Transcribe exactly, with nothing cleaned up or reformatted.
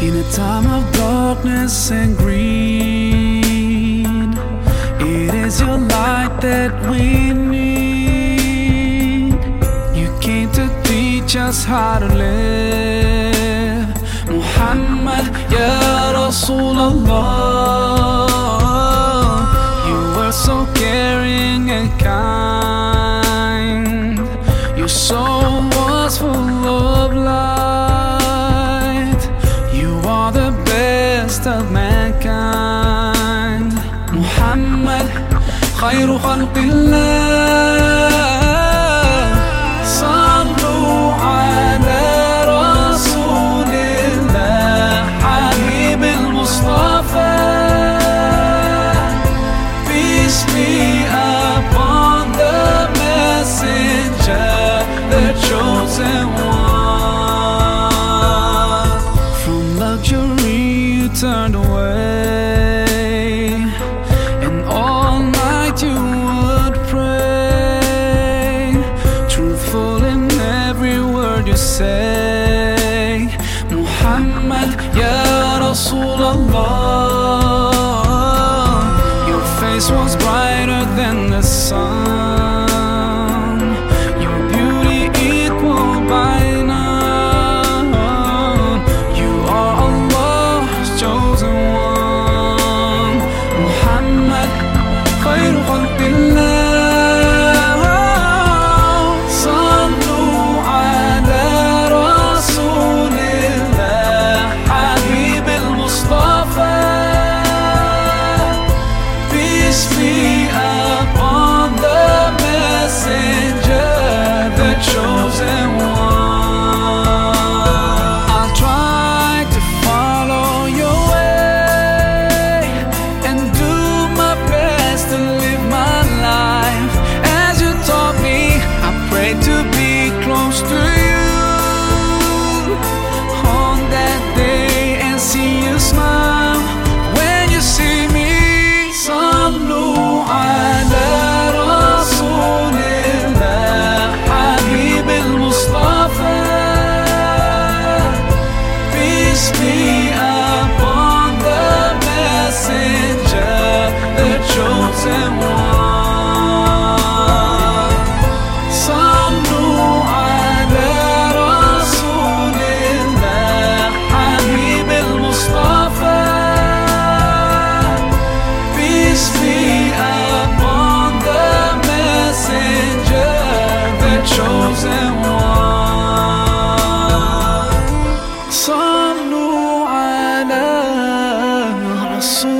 In a time of darkness and greed, it is your light that we need. You came to teach us how to live. Muhammad, Ya Rasulallah, you were so caring and kind. Your soul was full of light. You are the best of mankind. Muhammad, khayru khalqillah. Sallu ala Rasulillah, Habib al-Mustafa. Peace be upon the messenger, the chosen one. From luxury you turned away, and all night you would pray, truthful in every word you say. Muhammad, Ya Rasulallah, your face was brighter than the sun, your beauty equal by none. You are Allah's chosen one. Muhammad, khayru khalqillah. Sallu ala Rasulillah, Habib al-Mustafa. Peace be upon the messenger, the chosen one. I'll try to follow your way and do my best to live my life as you taught me. I pray to be close to you on that day and see you smile when you see me. Sallu ala Rasulillah, Habib al-Mustafa. Peace be upon the messenger, the chosen one. Sallu ala Rasulillah, Habib al-Mustafa. Peace be upon the messenger, the chosen one. Sallu ala Rasul